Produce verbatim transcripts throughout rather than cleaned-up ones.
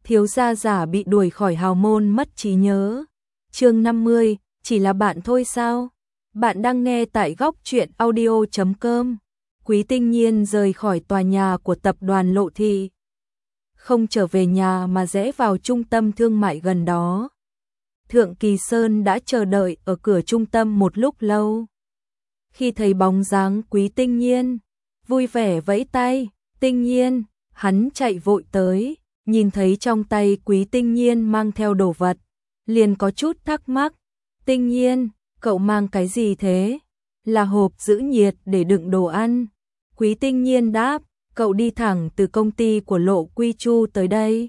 thiếu gia giả bị đuổi khỏi hào môn mất trí nhớ. Chương năm mươi, chỉ là bạn thôi sao? Bạn đang nghe tại góc truyện audio chấm com. Quý Tinh Nhiên rời khỏi tòa nhà của tập đoàn Lộ Thị. Không trở về nhà mà rẽ vào trung tâm thương mại gần đó. Thượng Kỳ Sơn đã chờ đợi ở cửa trung tâm một lúc lâu. Khi thấy bóng dáng Quý Tinh Nhiên, vui vẻ vẫy tay, Tinh Nhiên, hắn chạy vội tới, nhìn thấy trong tay Quý Tinh Nhiên mang theo đồ vật, liền có chút thắc mắc, Tinh Nhiên, cậu mang cái gì thế? Là hộp giữ nhiệt để đựng đồ ăn. Quý Tinh Nhiên đáp, cậu đi thẳng từ công ty của Lộ Quy Chu tới đây,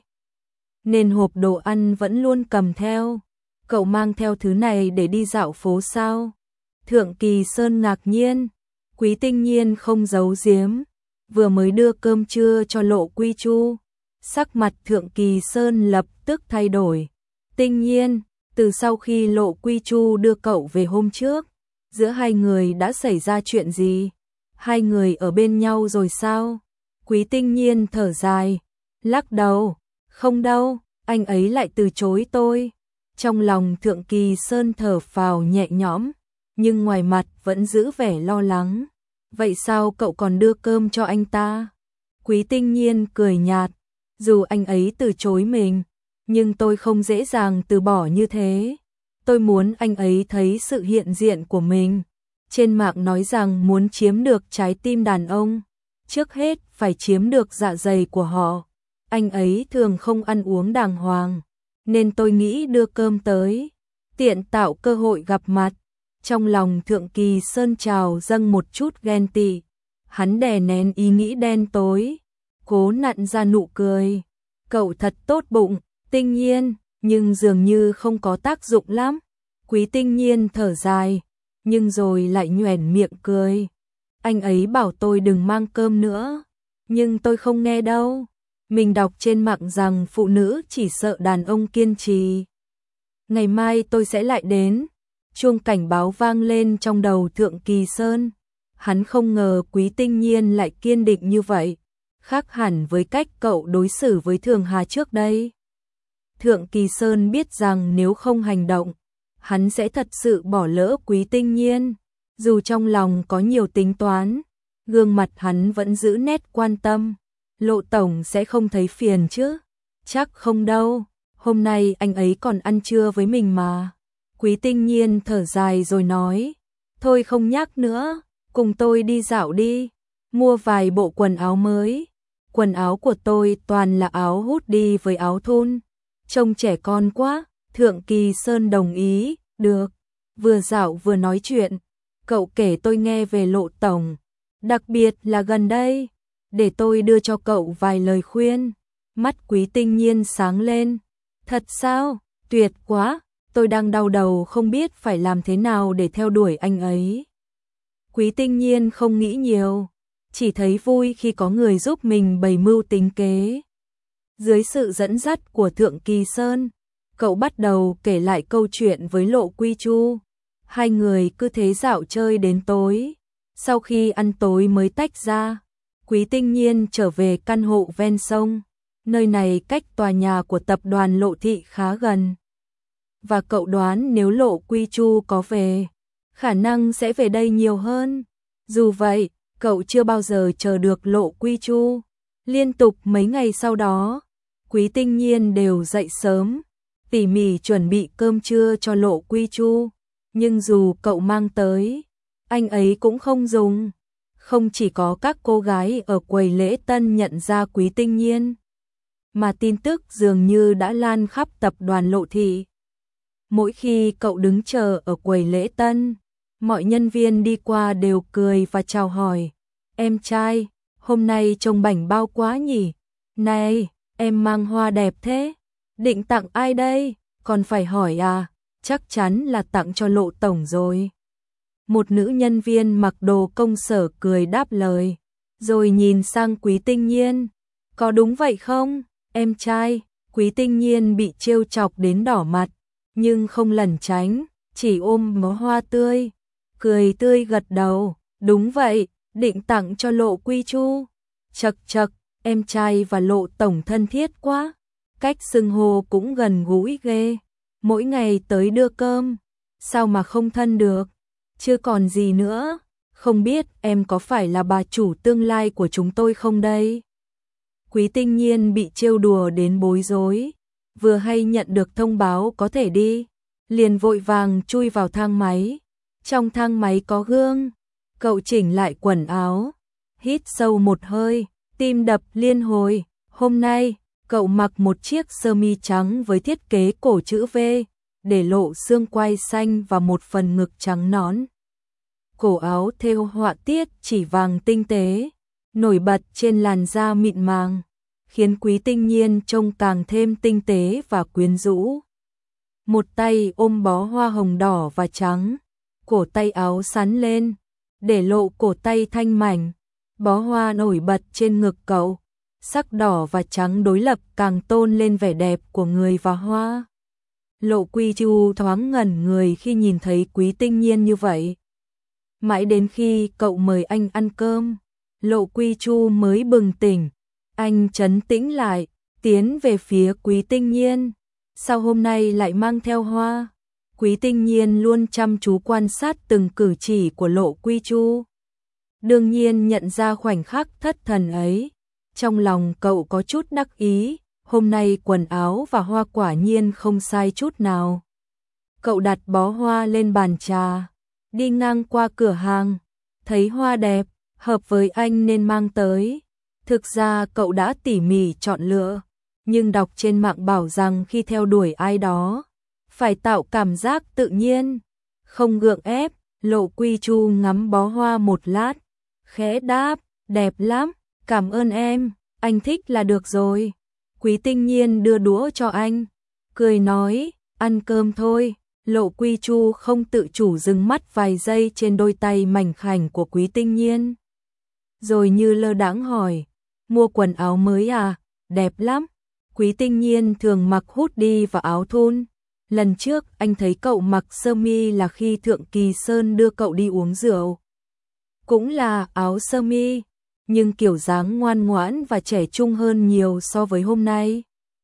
nên hộp đồ ăn vẫn luôn cầm theo. Cậu mang theo thứ này để đi dạo phố sao? Thượng Kỳ Sơn ngạc nhiên. Quý Tinh Nhiên không giấu giếm, vừa mới đưa cơm trưa cho Lộ Quy Chu. Sắc mặt Thượng Kỳ Sơn lập tức thay đổi. Tinh Nhiên, từ sau khi Lộ Quy Chu đưa cậu về hôm trước, giữa hai người đã xảy ra chuyện gì? Hai người ở bên nhau rồi sao? Quý Tinh Nhiên thở dài, lắc đầu, không đâu, anh ấy lại từ chối tôi. Trong lòng Thượng Kỳ Sơn thở phào nhẹ nhõm, nhưng ngoài mặt vẫn giữ vẻ lo lắng. Vậy sao cậu còn đưa cơm cho anh ta? Quý Tinh Nhiên cười nhạt, dù anh ấy từ chối mình, nhưng tôi không dễ dàng từ bỏ như thế. Tôi muốn anh ấy thấy sự hiện diện của mình. Trên mạng nói rằng muốn chiếm được trái tim đàn ông, trước hết phải chiếm được dạ dày của họ. Anh ấy thường không ăn uống đàng hoàng, nên tôi nghĩ đưa cơm tới, tiện tạo cơ hội gặp mặt. Trong lòng Thượng Kỳ Sơn trào dâng một chút ghen tị. Hắn đè nén ý nghĩ đen tối, cố nặn ra nụ cười. Cậu thật tốt bụng, Tinh Nhiên, nhưng dường như không có tác dụng lắm. Quý Tinh Nhiên thở dài, nhưng rồi lại nhoẻn miệng cười. Anh ấy bảo tôi đừng mang cơm nữa, nhưng tôi không nghe đâu. Mình đọc trên mạng rằng phụ nữ chỉ sợ đàn ông kiên trì. Ngày mai tôi sẽ lại đến. Chuông cảnh báo vang lên trong đầu Thượng Kỳ Sơn. Hắn không ngờ Quý Tinh Nhiên lại kiên định như vậy, khác hẳn với cách cậu đối xử với Thường Hà trước đây. Thượng Kỳ Sơn biết rằng nếu không hành động, hắn sẽ thật sự bỏ lỡ Quý Tinh Nhiên. Dù trong lòng có nhiều tính toán, gương mặt hắn vẫn giữ nét quan tâm. Lộ tổng sẽ không thấy phiền chứ? Chắc không đâu, hôm nay anh ấy còn ăn trưa với mình mà. Quý Tinh Nhiên thở dài rồi nói, thôi không nhắc nữa, cùng tôi đi dạo đi, mua vài bộ quần áo mới. Quần áo của tôi toàn là áo hút đi với áo thun, trông trẻ con quá. Thượng Kỳ Sơn đồng ý, được. Vừa dạo vừa nói chuyện, cậu kể tôi nghe về Lộ tổng, đặc biệt là gần đây, để tôi đưa cho cậu vài lời khuyên. Mắt Quý Tinh Nhiên sáng lên, thật sao? Tuyệt quá, tôi đang đau đầu không biết phải làm thế nào để theo đuổi anh ấy. Quý Tinh Nhiên không nghĩ nhiều, chỉ thấy vui khi có người giúp mình bày mưu tính kế. Dưới sự dẫn dắt của Thượng Kỳ Sơn, cậu bắt đầu kể lại câu chuyện với Lộ Quy Chu. Hai người cứ thế dạo chơi đến tối. Sau khi ăn tối mới tách ra, Quý Tinh Nhiên trở về căn hộ ven sông. Nơi này cách tòa nhà của tập đoàn Lộ Thị khá gần. Và cậu đoán nếu Lộ Quy Chu có về, khả năng sẽ về đây nhiều hơn. Dù vậy, cậu chưa bao giờ chờ được Lộ Quy Chu. Liên tục mấy ngày sau đó, Quý Tinh Nhiên đều dậy sớm, tỉ mỉ chuẩn bị cơm trưa cho Lộ Quy Chu. Nhưng dù cậu mang tới, anh ấy cũng không dùng. Không chỉ có các cô gái ở quầy lễ tân nhận ra Quý Tinh Nhiên, mà tin tức dường như đã lan khắp tập đoàn Lộ Thị. Mỗi khi cậu đứng chờ ở quầy lễ tân, mọi nhân viên đi qua đều cười và chào hỏi. Em trai, hôm nay trông bảnh bao quá nhỉ? Này, em mang hoa đẹp thế. Định tặng ai đây? Còn phải hỏi à? Chắc chắn là tặng cho Lộ tổng rồi. Một nữ nhân viên mặc đồ công sở cười đáp lời, rồi nhìn sang Quý Tinh Nhiên. Có đúng vậy không, em trai? Quý Tinh Nhiên bị trêu chọc đến đỏ mặt, nhưng không lẩn tránh, chỉ ôm bó hoa tươi, cười tươi gật đầu. Đúng vậy, định tặng cho Lộ Quy Chu. Chậc chậc, em trai và Lộ tổng thân thiết quá. cách xưng hô cũng gần gũi ghê. Mỗi ngày tới đưa cơm, sao mà không thân được, chứ còn gì nữa. Không biết em có phải là bà chủ tương lai của chúng tôi không đây? Quý Tinh Nhiên bị trêu đùa đến bối rối, vừa hay nhận được thông báo có thể đi, liền vội vàng chui vào thang máy. Trong thang máy có gương, cậu chỉnh lại quần áo, hít sâu một hơi, tim đập liên hồi. Hôm nay, cậu mặc một chiếc sơ mi trắng với thiết kế cổ chữ V, để lộ xương quai xanh và một phần ngực trắng nõn. Cổ áo thêu họa tiết chỉ vàng tinh tế, nổi bật trên làn da mịn màng, khiến Quý Tinh Nhiên trông càng thêm tinh tế và quyến rũ. Một tay ôm bó hoa hồng đỏ và trắng, cổ tay áo xắn lên, để lộ cổ tay thanh mảnh, bó hoa nổi bật trên ngực cậu, sắc đỏ và trắng đối lập càng tôn lên vẻ đẹp của người và hoa. Lộ Quy Chu thoáng ngẩn người khi nhìn thấy Quý Tinh Nhiên như vậy. Mãi đến khi cậu mời anh ăn cơm, Lộ Quy Chu mới bừng tỉnh. Anh trấn tĩnh lại, tiến về phía Quý Tinh Nhiên. Sao hôm nay lại mang theo hoa? Quý Tinh Nhiên luôn chăm chú quan sát từng cử chỉ của Lộ Quy Chu. Đương nhiên nhận ra khoảnh khắc thất thần ấy. Trong lòng cậu có chút đắc ý, hôm nay quần áo và hoa quả nhiên không sai chút nào. Cậu đặt bó hoa lên bàn trà, đi ngang qua cửa hàng, thấy hoa đẹp, hợp với anh nên mang tới. Thực ra cậu đã tỉ mỉ chọn lựa, nhưng đọc trên mạng bảo rằng khi theo đuổi ai đó, phải tạo cảm giác tự nhiên, không gượng ép. Lộ Quy Chu ngắm bó hoa một lát, khẽ đáp, đẹp lắm, cảm ơn em, anh thích là được rồi. Quý Tinh Nhiên đưa đũa cho anh, cười nói, ăn cơm thôi. Lộ Quy Chu không tự chủ dừng mắt vài giây trên đôi tay mảnh khảnh của Quý Tinh Nhiên, rồi như lơ đãng hỏi, mua quần áo mới à, đẹp lắm. Quý Tinh Nhiên thường mặc hoodie và áo thun. Lần trước anh thấy cậu mặc sơ mi là khi Thượng Kỳ Sơn đưa cậu đi uống rượu. Cũng là áo sơ mi, nhưng kiểu dáng ngoan ngoãn và trẻ trung hơn nhiều so với hôm nay.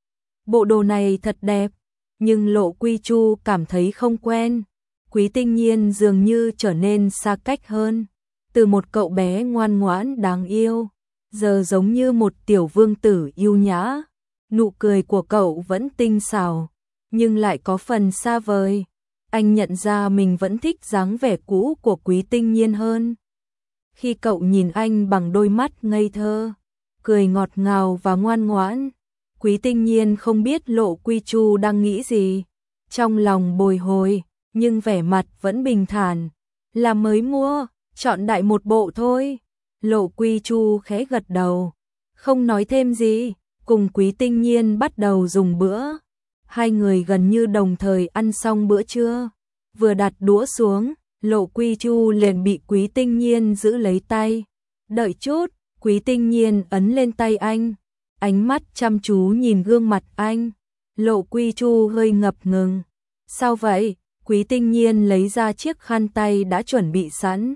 Bộ đồ này thật đẹp, nhưng Lộ Quy Chu cảm thấy không quen. Quý Tinh Nhiên dường như trở nên xa cách hơn. Từ một cậu bé ngoan ngoãn đáng yêu, giờ giống như một tiểu vương tử yêu nhã. Nụ cười của cậu vẫn tinh xảo, nhưng lại có phần xa vời. Anh nhận ra mình vẫn thích dáng vẻ cũ của Quý Tinh Nhiên hơn. Khi cậu nhìn anh bằng đôi mắt ngây thơ, cười ngọt ngào và ngoan ngoãn, Quý Tinh Nhiên không biết Lộ Quy Chu đang nghĩ gì. Trong lòng bồi hồi, nhưng vẻ mặt vẫn bình thản. Là mới mua, chọn đại một bộ thôi. Lộ Quy Chu khẽ gật đầu, không nói thêm gì, cùng Quý Tinh Nhiên bắt đầu dùng bữa. Hai người gần như đồng thời ăn xong bữa trưa. Vừa đặt đũa xuống, Lộ Quy Chu liền bị Quý Tinh Nhiên giữ lấy tay. Đợi chút, Quý Tinh Nhiên ấn lên tay anh, ánh mắt chăm chú nhìn gương mặt anh. Lộ Quy Chu hơi ngập ngừng. Sao vậy? Quý Tinh Nhiên lấy ra chiếc khăn tay đã chuẩn bị sẵn,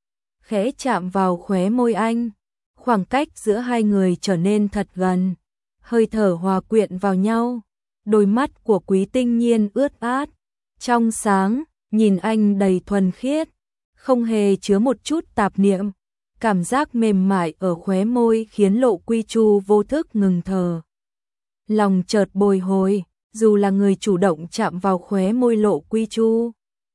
khẽ chạm vào khóe môi anh. Khoảng cách giữa hai người trở nên thật gần, hơi thở hòa quyện vào nhau. Đôi mắt của Quý Tinh Nhiên ướt át, trong sáng, nhìn anh đầy thuần khiết, không hề chứa một chút tạp niệm. Cảm giác mềm mại ở khóe môi khiến Lộ Quy Chu vô thức ngừng thở. Lòng chợt bồi hồi, dù là người chủ động chạm vào khóe môi Lộ Quy Chu,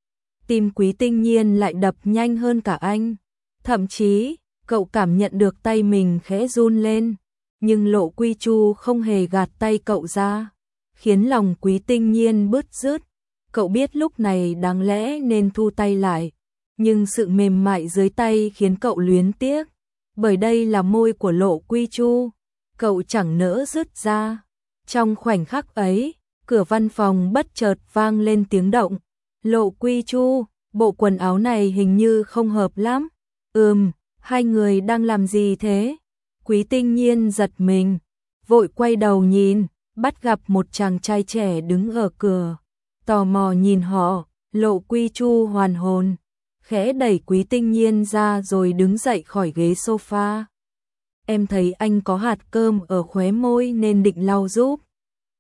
tim Quý Tinh Nhiên lại đập nhanh hơn cả anh. Thậm chí, cậu cảm nhận được tay mình khẽ run lên, nhưng Lộ Quy Chu không hề gạt tay cậu ra, khiến lòng Quý Tinh Nhiên bứt rứt. Cậu biết lúc này đáng lẽ nên thu tay lại, nhưng sự mềm mại dưới tay khiến cậu luyến tiếc, bởi đây là môi của Lộ Quy Chu, cậu chẳng nỡ dứt ra. Trong khoảnh khắc ấy, cửa văn phòng bất chợt vang lên tiếng động. Lộ Quy Chu, bộ quần áo này hình như không hợp lắm. Ừm, hai người đang làm gì thế? Quý Tinh Nhiên giật mình, vội quay đầu nhìn, bắt gặp một chàng trai trẻ đứng ở cửa, tò mò nhìn họ. Lộ Quy Chu hoàn hồn, khẽ đẩy Quý Tinh Nhiên ra rồi đứng dậy khỏi ghế sofa. Em thấy anh có hạt cơm ở khóe môi nên định lau giúp.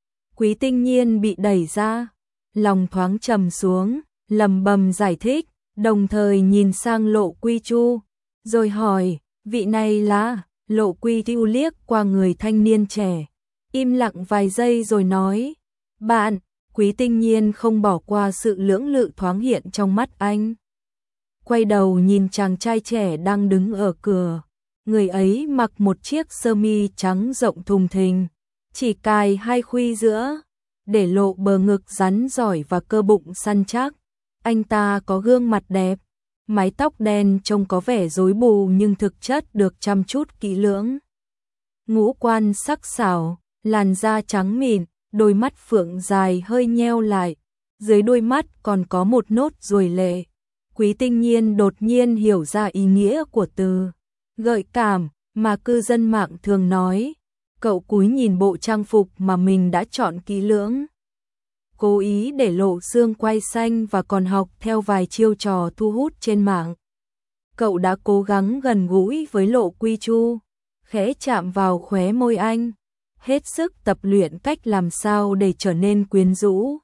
Quý Tinh Nhiên bị đẩy ra, lòng thoáng trầm xuống, lầm bầm giải thích, đồng thời nhìn sang Lộ Quy Chu, rồi hỏi, vị này là? Lộ Quy Chu liếc qua người thanh niên trẻ, im lặng vài giây rồi nói, bạn. Quý Tinh Nhiên không bỏ qua sự lưỡng lự thoáng hiện trong mắt anh. Quay đầu nhìn chàng trai trẻ đang đứng ở cửa, người ấy mặc một chiếc sơ mi trắng rộng thùng thình, chỉ cài hai khuy giữa, để lộ bờ ngực rắn giỏi và cơ bụng săn chắc. Anh ta có gương mặt đẹp, mái tóc đen trông có vẻ rối bù nhưng thực chất được chăm chút kỹ lưỡng. Ngũ quan sắc sảo, làn da trắng mịn, đôi mắt phượng dài hơi nheo lại, dưới đôi mắt còn có một nốt ruồi lệ. Quý Tinh Nhiên đột nhiên hiểu ra ý nghĩa của từ gợi cảm mà cư dân mạng thường nói. Cậu cúi nhìn bộ trang phục mà mình đã chọn kỹ lưỡng, cố ý để lộ xương quai xanh và còn học theo vài chiêu trò thu hút trên mạng. Cậu đã cố gắng gần gũi với Lộ Quy Chu, khẽ chạm vào khóe môi anh, hết sức tập luyện cách làm sao để trở nên quyến rũ.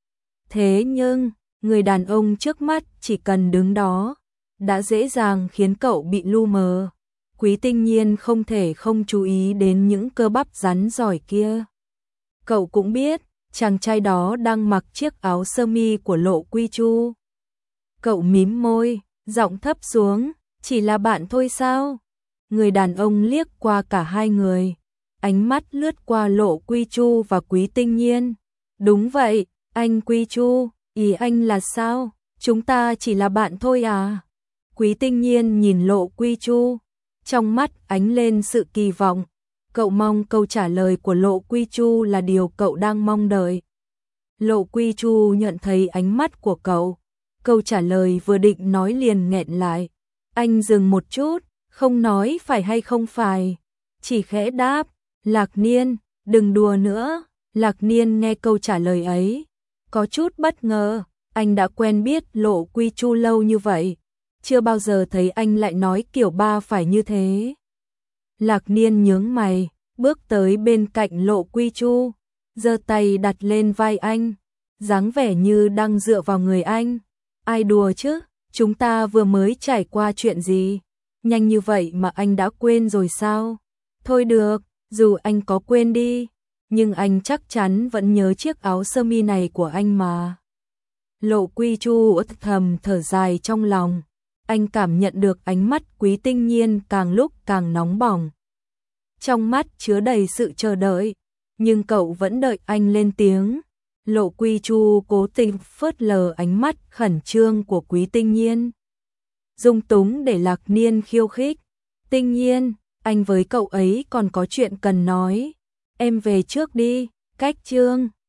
Thế nhưng, người đàn ông trước mắt chỉ cần đứng đó, đã dễ dàng khiến cậu bị lu mờ. Quý Tinh Nhiên không thể không chú ý đến những cơ bắp rắn giỏi kia. Cậu cũng biết, chàng trai đó đang mặc chiếc áo sơ mi của Lộ Quy Chu. Cậu mím môi, giọng thấp xuống, chỉ là bạn thôi sao? Người đàn ông liếc qua cả hai người, ánh mắt lướt qua Lộ Quy Chu và Quý Tinh Nhiên. Đúng vậy, anh Quy Chu, ý anh là sao? Chúng ta chỉ là bạn thôi à? Quý Tinh Nhiên nhìn Lộ Quy Chu, trong mắt ánh lên sự kỳ vọng. Cậu mong câu trả lời của Lộ Quy Chu là điều cậu đang mong đợi. Lộ Quy Chu nhận thấy ánh mắt của cậu, câu trả lời vừa định nói liền nghẹn lại. Anh dừng một chút, không nói phải hay không phải, chỉ khẽ đáp, Lạc Niên, đừng đùa nữa. Lạc Niên nghe câu trả lời ấy, có chút bất ngờ, anh đã quen biết Lộ Quy Chu lâu như vậy, chưa bao giờ thấy anh lại nói kiểu ba phải như thế. Lạc Niên nhướng mày, bước tới bên cạnh Lộ Quy Chu, giơ tay đặt lên vai anh, dáng vẻ như đang dựa vào người anh. Ai đùa chứ, chúng ta vừa mới trải qua chuyện gì, nhanh như vậy mà anh đã quên rồi sao? Thôi được, dù anh có quên đi, nhưng anh chắc chắn vẫn nhớ chiếc áo sơ mi này của anh mà. Lộ Quy Chu thầm thở dài trong lòng, anh cảm nhận được ánh mắt Quý Tinh Nhiên càng lúc càng nóng bỏng. Trong mắt chứa đầy sự chờ đợi, nhưng cậu vẫn đợi anh lên tiếng. Lộ Quy Chu cố tình phớt lờ ánh mắt khẩn trương của Quý Tinh Nhiên, dung túng để Lạc Niên khiêu khích. Tinh Nhiên, anh với cậu ấy còn có chuyện cần nói, em về trước đi. Cách chương